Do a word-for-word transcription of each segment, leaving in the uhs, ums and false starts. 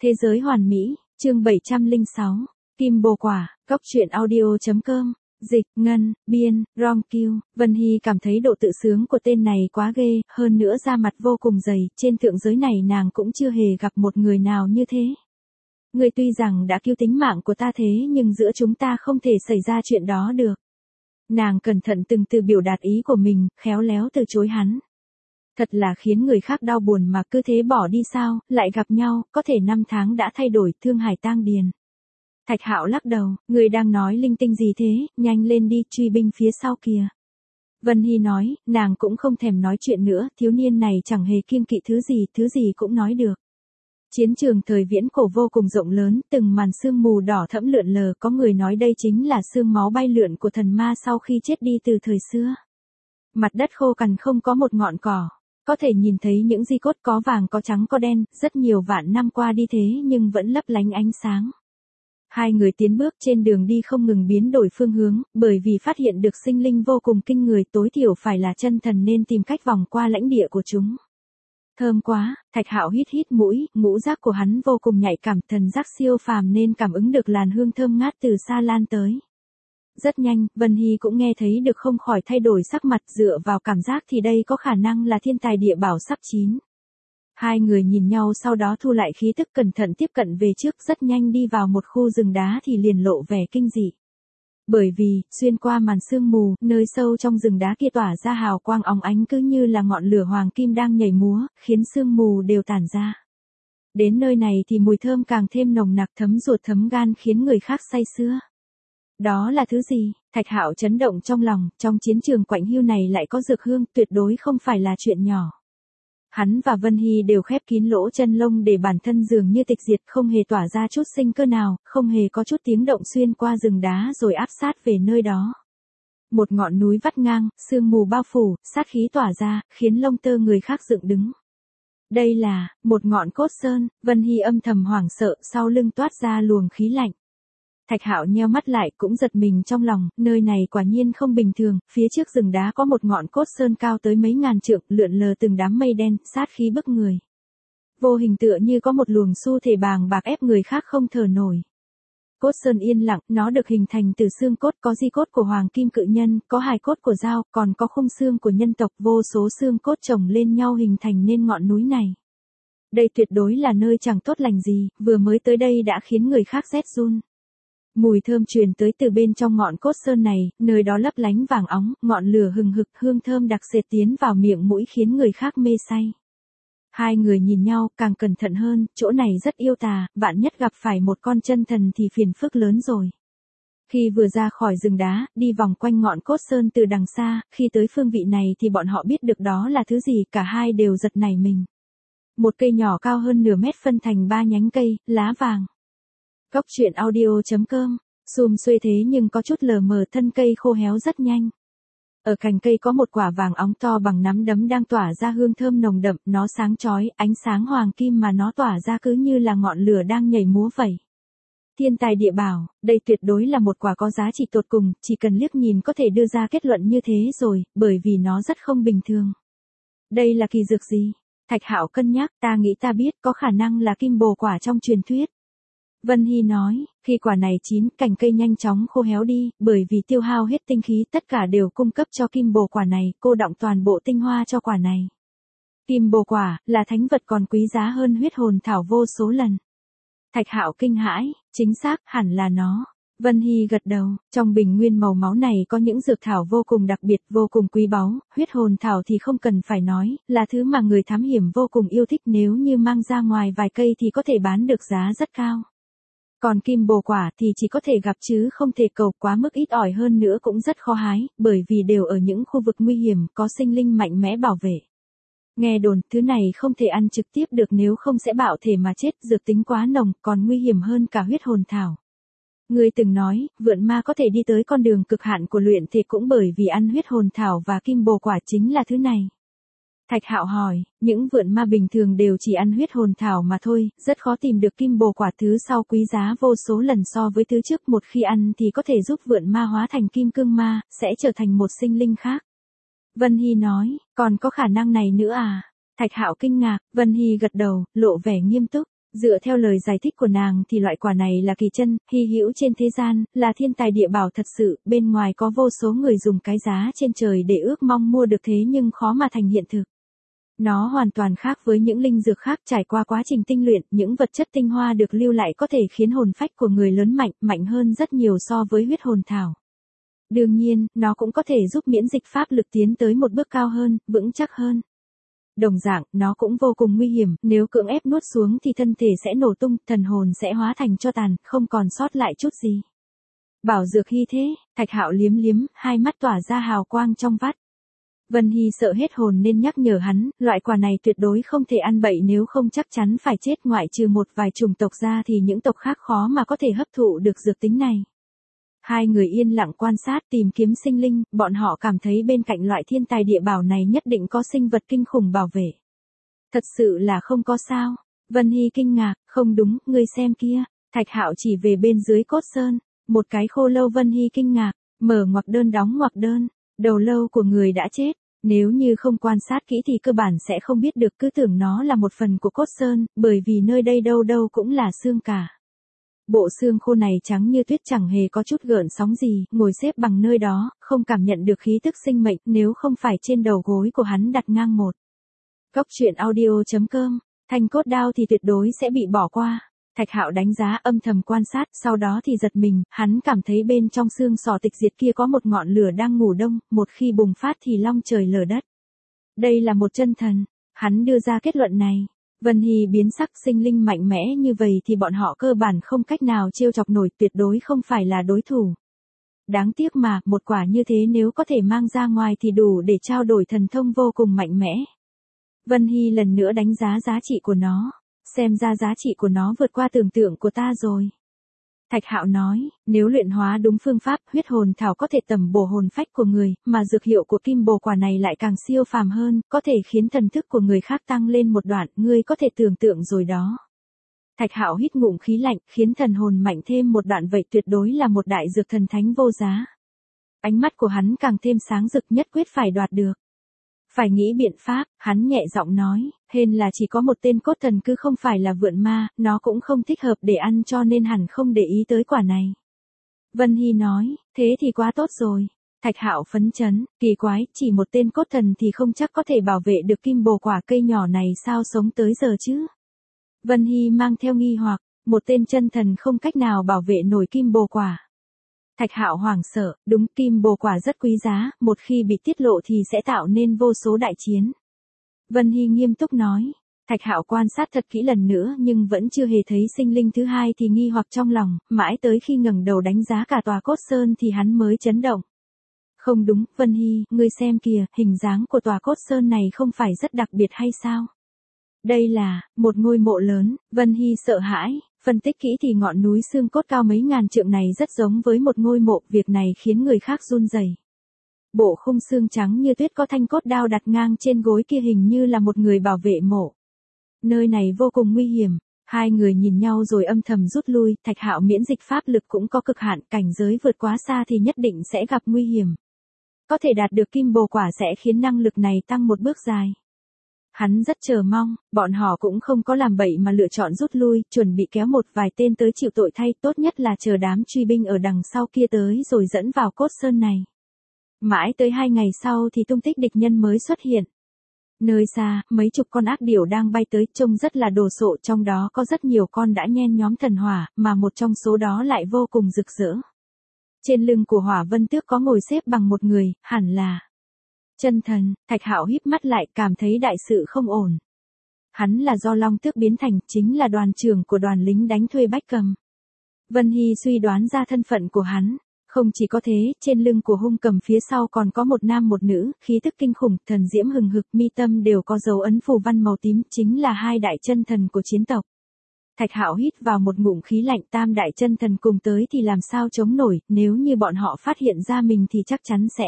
Thế giới hoàn mỹ, chương bảy trăm lẻ sáu, Kim Bồ Quả, Cóc truyện audio chấm com, dịch, Ngân, biên, Rom Q, Vân Hy cảm thấy độ tự sướng của tên này quá ghê, hơn nữa da mặt vô cùng dày, trên thượng giới này nàng cũng chưa hề gặp một người nào như thế. Người tuy rằng đã cứu tính mạng của ta thế nhưng giữa chúng ta không thể xảy ra chuyện đó được. Nàng cẩn thận từng từ biểu đạt ý của mình, khéo léo từ chối hắn. Thật là khiến người khác đau buồn mà cứ thế bỏ đi sao, lại gặp nhau, có thể năm tháng đã thay đổi, thương hải tang điền. Thạch Hạo lắc đầu, người đang nói linh tinh gì thế, nhanh lên đi, truy binh phía sau kìa. Vân Hy nói, nàng cũng không thèm nói chuyện nữa, thiếu niên này chẳng hề kiêng kỵ thứ gì, thứ gì cũng nói được. Chiến trường thời viễn cổ vô cùng rộng lớn, từng màn sương mù đỏ thẫm lượn lờ, có người nói đây chính là sương máu bay lượn của thần ma sau khi chết đi từ thời xưa. Mặt đất khô cằn không có một ngọn cỏ, có thể nhìn thấy những di cốt có vàng có trắng có đen, rất nhiều vạn năm qua đi thế nhưng vẫn lấp lánh ánh sáng. Hai người tiến bước trên đường đi không ngừng biến đổi phương hướng, bởi vì phát hiện được sinh linh vô cùng kinh người, tối thiểu phải là chân thần nên tìm cách vòng qua lãnh địa của chúng. Thơm quá, Thạch Hạo hít hít mũi, ngũ giác của hắn vô cùng nhạy cảm, thần giác siêu phàm nên cảm ứng được làn hương thơm ngát từ xa lan tới. Rất nhanh, Vân Hy cũng nghe thấy được không khỏi thay đổi sắc mặt, dựa vào cảm giác thì đây có khả năng là thiên tài địa bảo sắp chín. Hai người nhìn nhau sau đó thu lại khí tức, cẩn thận tiếp cận về trước, rất nhanh đi vào một khu rừng đá thì liền lộ vẻ kinh dị. Bởi vì, xuyên qua màn sương mù, nơi sâu trong rừng đá kia tỏa ra hào quang óng ánh cứ như là ngọn lửa hoàng kim đang nhảy múa, khiến sương mù đều tản ra. Đến nơi này thì mùi thơm càng thêm nồng nặc, thấm ruột thấm gan khiến người khác say sưa. Đó là thứ gì? Thạch Hạo chấn động trong lòng, trong chiến trường quạnh hiu này lại có dược hương, tuyệt đối không phải là chuyện nhỏ. Hắn và Vân Hy đều khép kín lỗ chân lông để bản thân dường như tịch diệt, không hề tỏa ra chút sinh cơ nào, không hề có chút tiếng động xuyên qua rừng đá rồi áp sát về nơi đó. Một ngọn núi vắt ngang, sương mù bao phủ, sát khí tỏa ra, khiến lông tơ người khác dựng đứng. Đây là, một ngọn cốt sơn, Vân Hy âm thầm hoảng sợ, sau lưng toát ra luồng khí lạnh. Thạch Hạo nheo mắt lại cũng giật mình trong lòng, nơi này quả nhiên không bình thường, phía trước rừng đá có một ngọn cốt sơn cao tới mấy ngàn trượng, lượn lờ từng đám mây đen, sát khí bức người. Vô hình tựa như có một luồng xu thể bàng bạc ép người khác không thở nổi. Cốt sơn yên lặng, nó được hình thành từ xương cốt, có di cốt của hoàng kim cự nhân, có hài cốt của dao, còn có khung xương của nhân tộc, vô số xương cốt chồng lên nhau hình thành nên ngọn núi này. Đây tuyệt đối là nơi chẳng tốt lành gì, vừa mới tới đây đã khiến người khác rét run. Mùi thơm truyền tới từ bên trong ngọn cốt sơn này, nơi đó lấp lánh vàng óng, ngọn lửa hừng hực, hương thơm đặc sệt tiến vào miệng mũi khiến người khác mê say. Hai người nhìn nhau, càng cẩn thận hơn, chỗ này rất yêu tà, vạn nhất gặp phải một con chân thần thì phiền phức lớn rồi. Khi vừa ra khỏi rừng đá, đi vòng quanh ngọn cốt sơn từ đằng xa, khi tới phương vị này thì bọn họ biết được đó là thứ gì, cả hai đều giật nảy mình. Một cây nhỏ cao hơn nửa mét phân thành ba nhánh cây, lá vàng. Cóc truyện audio chấm com, xùm xuê thế nhưng có chút lờ mờ, thân cây khô héo rất nhanh. Ở cành cây có một quả vàng óng to bằng nắm đấm đang tỏa ra hương thơm nồng đậm, nó sáng chói, ánh sáng hoàng kim mà nó tỏa ra cứ như là ngọn lửa đang nhảy múa vậy. Thiên tài địa bảo, đây tuyệt đối là một quả có giá trị tột cùng, chỉ cần liếc nhìn có thể đưa ra kết luận như thế rồi, bởi vì nó rất không bình thường. Đây là kỳ dược gì? Thạch Hạo cân nhắc, ta nghĩ ta biết, có khả năng là kim bồ quả trong truyền thuyết. Vân Hy nói, khi quả này chín, cành cây nhanh chóng khô héo đi, bởi vì tiêu hao hết tinh khí, tất cả đều cung cấp cho kim bồ quả này, cô đọng toàn bộ tinh hoa cho quả này. Kim bồ quả, là thánh vật còn quý giá hơn huyết hồn thảo vô số lần. Thạch Hạo kinh hãi, chính xác, hẳn là nó. Vân Hy gật đầu, trong bình nguyên màu máu này có những dược thảo vô cùng đặc biệt, vô cùng quý báu, huyết hồn thảo thì không cần phải nói, là thứ mà người thám hiểm vô cùng yêu thích, nếu như mang ra ngoài vài cây thì có thể bán được giá rất cao. Còn kim bồ quả thì chỉ có thể gặp chứ không thể cầu, quá mức ít ỏi hơn nữa cũng rất khó hái, bởi vì đều ở những khu vực nguy hiểm, có sinh linh mạnh mẽ bảo vệ. Nghe đồn, thứ này không thể ăn trực tiếp được nếu không sẽ bạo thể mà chết, dược tính quá nồng, còn nguy hiểm hơn cả huyết hồn thảo. Người từng nói, vượn ma có thể đi tới con đường cực hạn của luyện thể cũng bởi vì ăn huyết hồn thảo và kim bồ quả chính là thứ này. Thạch Hạo hỏi, những vượn ma bình thường đều chỉ ăn huyết hồn thảo mà thôi, rất khó tìm được kim bồ quả, thứ sau quý giá vô số lần so với thứ trước, một khi ăn thì có thể giúp vượn ma hóa thành kim cương ma, sẽ trở thành một sinh linh khác. Vân Hy nói, còn có khả năng này nữa à? Thạch Hạo kinh ngạc, Vân Hy gật đầu, lộ vẻ nghiêm túc. Dựa theo lời giải thích của nàng thì loại quả này là kỳ chân, hy hữu trên thế gian, là thiên tài địa bảo thật sự, bên ngoài có vô số người dùng cái giá trên trời để ước mong mua được thế nhưng khó mà thành hiện thực. Nó hoàn toàn khác với những linh dược khác, trải qua quá trình tinh luyện, những vật chất tinh hoa được lưu lại có thể khiến hồn phách của người lớn mạnh, mạnh hơn rất nhiều so với huyết hồn thảo. Đương nhiên, nó cũng có thể giúp miễn dịch pháp lực tiến tới một bước cao hơn, vững chắc hơn. Đồng dạng, nó cũng vô cùng nguy hiểm, nếu cưỡng ép nuốt xuống thì thân thể sẽ nổ tung, thần hồn sẽ hóa thành tro tàn, không còn sót lại chút gì. Bảo dược hy thế, Thạch Hạo liếm liếm, hai mắt tỏa ra hào quang trong vắt. Vân Hy sợ hết hồn nên nhắc nhở hắn, loại quả này tuyệt đối không thể ăn bậy, nếu không chắc chắn phải chết, ngoại trừ một vài chủng tộc ra thì những tộc khác khó mà có thể hấp thụ được dược tính này. Hai người yên lặng quan sát tìm kiếm sinh linh, bọn họ cảm thấy bên cạnh loại thiên tài địa bảo này nhất định có sinh vật kinh khủng bảo vệ. Thật sự là không có sao. Vân Hy kinh ngạc, không đúng, ngươi xem kia. Thạch Hạo chỉ về bên dưới cốt sơn, một cái khô lâu. Vân Hy kinh ngạc, mở ngoặc đơn đóng ngoặc đơn, đầu lâu của người đã chết. Nếu như không quan sát kỹ thì cơ bản sẽ không biết được, cứ tưởng nó là một phần của cốt sơn, bởi vì nơi đây đâu đâu cũng là xương cả. Bộ xương khô này trắng như tuyết, chẳng hề có chút gợn sóng gì, ngồi xếp bằng nơi đó, không cảm nhận được khí tức sinh mệnh, nếu không phải trên đầu gối của hắn đặt ngang một. Cốc truyện audio chấm com, thanh cốt đao thì tuyệt đối sẽ bị bỏ qua. Thạch Hạo đánh giá, âm thầm quan sát, sau đó thì giật mình, hắn cảm thấy bên trong xương sọ tịch diệt kia có một ngọn lửa đang ngủ đông, một khi bùng phát thì long trời lở đất. Đây là một chân thần, hắn đưa ra kết luận này. Vân Hy biến sắc, sinh linh mạnh mẽ như vậy thì bọn họ cơ bản không cách nào trêu chọc nổi, tuyệt đối không phải là đối thủ. Đáng tiếc mà, một quả như thế nếu có thể mang ra ngoài thì đủ để trao đổi thần thông vô cùng mạnh mẽ. Vân Hy lần nữa đánh giá giá trị của nó, xem ra giá trị của nó vượt qua tưởng tượng của ta rồi. Thạch Hạo nói, nếu luyện hóa đúng phương pháp, huyết hồn thảo có thể tẩm bổ hồn phách của người, mà dược hiệu của kim bồ quả này lại càng siêu phàm hơn, có thể khiến thần thức của người khác tăng lên một đoạn, ngươi có thể tưởng tượng rồi đó. Thạch Hạo hít ngụm khí lạnh, khiến thần hồn mạnh thêm một đoạn, vậy tuyệt đối là một đại dược thần thánh vô giá. Ánh mắt của hắn càng thêm sáng rực, nhất quyết phải đoạt được. Phải nghĩ biện pháp, hắn nhẹ giọng nói, hên là chỉ có một tên cốt thần cứ không phải là vượn ma, nó cũng không thích hợp để ăn cho nên hẳn không để ý tới quả này. Vân Hy nói, thế thì quá tốt rồi. Thạch Hạo phấn chấn, kỳ quái, chỉ một tên cốt thần thì không chắc có thể bảo vệ được kim bồ quả, cây nhỏ này sao sống tới giờ chứ? Vân Hy mang theo nghi hoặc, một tên chân thần không cách nào bảo vệ nổi kim bồ quả. Thạch Hạo hoảng sợ, đúng, kim bồ quả rất quý giá, một khi bị tiết lộ thì sẽ tạo nên vô số đại chiến. Vân Hy nghiêm túc nói. Thạch Hạo quan sát thật kỹ lần nữa nhưng vẫn chưa hề thấy sinh linh thứ hai thì nghi hoặc trong lòng, mãi tới khi ngẩng đầu đánh giá cả tòa cốt sơn thì hắn mới chấn động. Không đúng, Vân Hy, ngươi xem kìa, hình dáng của tòa cốt sơn này không phải rất đặc biệt hay sao? Đây là một ngôi mộ lớn. Vân Hy sợ hãi, phân tích kỹ thì ngọn núi xương cốt cao mấy ngàn trượng này rất giống với một ngôi mộ, việc này khiến người khác run rẩy. Bộ khung xương trắng như tuyết có thanh cốt đao đặt ngang trên gối kia hình như là một người bảo vệ mộ. Nơi này vô cùng nguy hiểm. Hai người nhìn nhau rồi âm thầm rút lui, Thạch Hạo miễn dịch pháp lực cũng có cực hạn, cảnh giới vượt quá xa thì nhất định sẽ gặp nguy hiểm. Có thể đạt được kim bồ quả sẽ khiến năng lực này tăng một bước dài. Hắn rất chờ mong, bọn họ cũng không có làm bậy mà lựa chọn rút lui, chuẩn bị kéo một vài tên tới chịu tội thay, tốt nhất là chờ đám truy binh ở đằng sau kia tới rồi dẫn vào cốt sơn này. Mãi tới hai ngày sau thì tung tích địch nhân mới xuất hiện. Nơi xa, mấy chục con ác điểu đang bay tới, trông rất là đồ sộ, trong đó có rất nhiều con đã nhen nhóm thần hỏa, mà một trong số đó lại vô cùng rực rỡ. Trên lưng của Hỏa Vân Tước có ngồi xếp bằng một người, hẳn là chân thần. Thạch Hạo híp mắt lại, cảm thấy đại sự không ổn. Hắn là do Long Tước biến thành, chính là đoàn trưởng của đoàn lính đánh thuê Bách Cầm. Vân Hy suy đoán ra thân phận của hắn. Không chỉ có thế, trên lưng của hung cầm phía sau còn có một nam một nữ, khí tức kinh khủng, thần diễm hừng hực, mi tâm đều có dấu ấn phù văn màu tím, chính là hai đại chân thần của chiến tộc. Thạch Hạo hít vào một ngụm khí lạnh, tam đại chân thần cùng tới thì làm sao chống nổi, nếu như bọn họ phát hiện ra mình thì chắc chắn sẽ.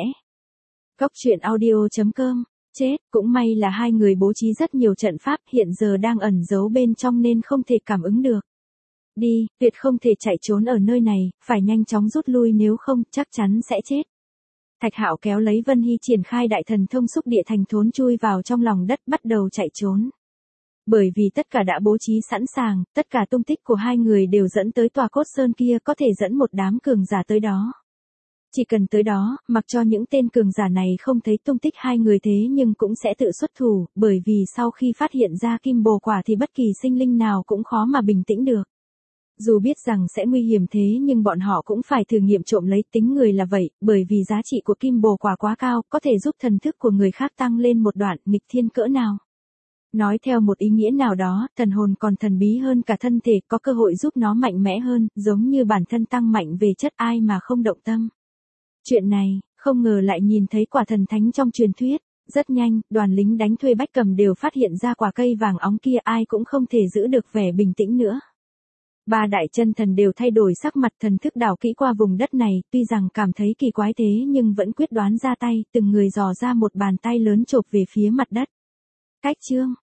Cốc truyện audio chấm com, chết, cũng may là hai người bố trí rất nhiều trận pháp, hiện giờ đang ẩn giấu bên trong nên không thể cảm ứng được. Đi, tuyệt không thể chạy trốn ở nơi này, phải nhanh chóng rút lui nếu không, chắc chắn sẽ chết. Thạch Hạo kéo lấy Vân Hy triển khai đại thần thông xúc địa thành thốn chui vào trong lòng đất bắt đầu chạy trốn. Bởi vì tất cả đã bố trí sẵn sàng, tất cả tung tích của hai người đều dẫn tới tòa cốt sơn kia, có thể dẫn một đám cường giả tới đó. Chỉ cần tới đó, mặc cho những tên cường giả này không thấy tung tích hai người thế nhưng cũng sẽ tự xuất thủ, bởi vì sau khi phát hiện ra kim bồ quả thì bất kỳ sinh linh nào cũng khó mà bình tĩnh được. Dù biết rằng sẽ nguy hiểm thế nhưng bọn họ cũng phải thử nghiệm trộm lấy, tính người là vậy, bởi vì giá trị của kim bồ quả quá cao, có thể giúp thần thức của người khác tăng lên một đoạn, nghịch thiên cỡ nào. Nói theo một ý nghĩa nào đó, thần hồn còn thần bí hơn cả thân thể, có cơ hội giúp nó mạnh mẽ hơn, giống như bản thân tăng mạnh về chất, ai mà không động tâm. Chuyện này, không ngờ lại nhìn thấy quả thần thánh trong truyền thuyết. Rất nhanh, đoàn lính đánh thuê Bách Cầm đều phát hiện ra quả cây vàng óng kia, ai cũng không thể giữ được vẻ bình tĩnh nữa. Ba đại chân thần đều thay đổi sắc mặt, thần thức đảo kỹ qua vùng đất này, tuy rằng cảm thấy kỳ quái thế nhưng vẫn quyết đoán ra tay, từng người dò ra một bàn tay lớn chộp về phía mặt đất. Cách chương